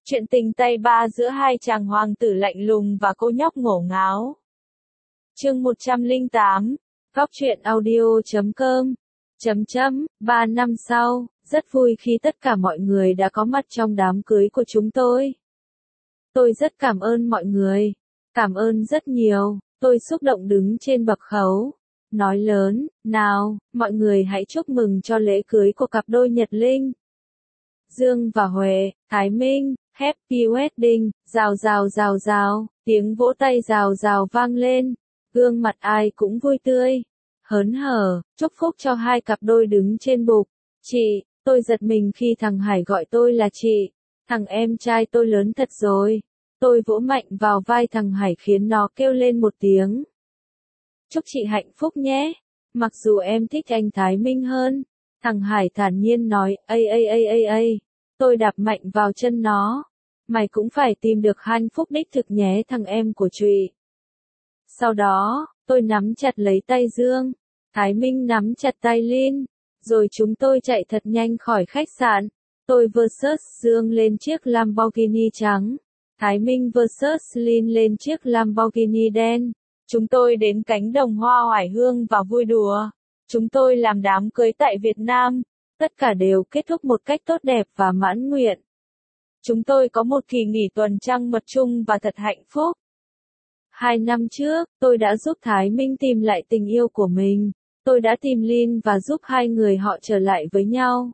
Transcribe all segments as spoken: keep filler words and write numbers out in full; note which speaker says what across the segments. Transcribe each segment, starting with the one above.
Speaker 1: Chuyện tình tay ba giữa hai chàng hoàng tử lạnh lùng và cô nhóc ngổ ngáo. Chương một trăm lẻ tám, góc truyện audio chấm com. Chấm chấm, ba năm sau, rất vui khi tất cả mọi người đã có mặt trong đám cưới của chúng tôi. Tôi rất cảm ơn mọi người. Cảm ơn rất nhiều. Tôi xúc động đứng trên bậc khấu. Nói lớn, nào, mọi người hãy chúc mừng cho lễ cưới của cặp đôi Nhật Linh. Dương và Huệ, Thái Minh, Happy Wedding, rào rào rào rào, tiếng vỗ tay rào rào vang lên, gương mặt ai cũng vui tươi, hớn hở, chúc phúc cho hai cặp đôi đứng trên bục. Chị, tôi giật mình khi thằng Hải gọi tôi là chị, thằng em trai tôi lớn thật rồi. Tôi vỗ mạnh vào vai thằng Hải khiến nó kêu lên một tiếng. Chúc chị hạnh phúc nhé, mặc dù em thích anh Thái Minh hơn. Thằng Hải thản nhiên nói, ây ây ây ây ây. Tôi đạp mạnh vào chân nó. Mày cũng phải tìm được hạnh phúc đích thực nhé thằng em của Trụy. Sau đó, tôi nắm chặt lấy tay Dương. Thái Minh nắm chặt tay Linh. Rồi chúng tôi chạy thật nhanh khỏi khách sạn. Tôi versus Dương lên chiếc Lamborghini trắng. Thái Minh versus Linh lên chiếc Lamborghini đen. Chúng tôi đến cánh đồng hoa oải hương và vui đùa. Chúng tôi làm đám cưới tại Việt Nam. Tất cả đều kết thúc một cách tốt đẹp và mãn nguyện. Chúng tôi có một kỳ nghỉ tuần trăng mật chung và thật hạnh phúc. Hai năm trước, tôi đã giúp Thái Minh tìm lại tình yêu của mình. Tôi đã tìm Linh và giúp hai người họ trở lại với nhau.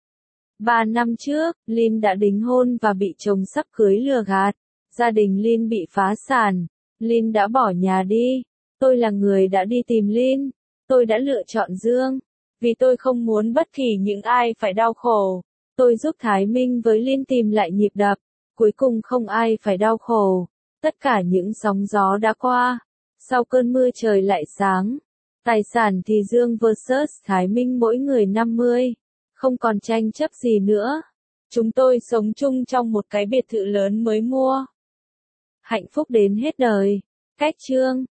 Speaker 1: Ba năm trước, Linh đã đính hôn và bị chồng sắp cưới lừa gạt. Gia đình Linh bị phá sản. Linh đã bỏ nhà đi. Tôi là người đã đi tìm Linh. Tôi đã lựa chọn Dương. Vì tôi không muốn bất kỳ những ai phải đau khổ. Tôi giúp Thái Minh với Linh tìm lại nhịp đập. Cuối cùng không ai phải đau khổ. Tất cả những sóng gió đã qua. Sau cơn mưa trời lại sáng. Tài sản thì Dương versus Thái Minh mỗi người năm mươi. Không còn tranh chấp gì nữa. Chúng tôi sống chung trong một cái biệt thự lớn mới mua. Hạnh phúc đến hết đời. Cách chương.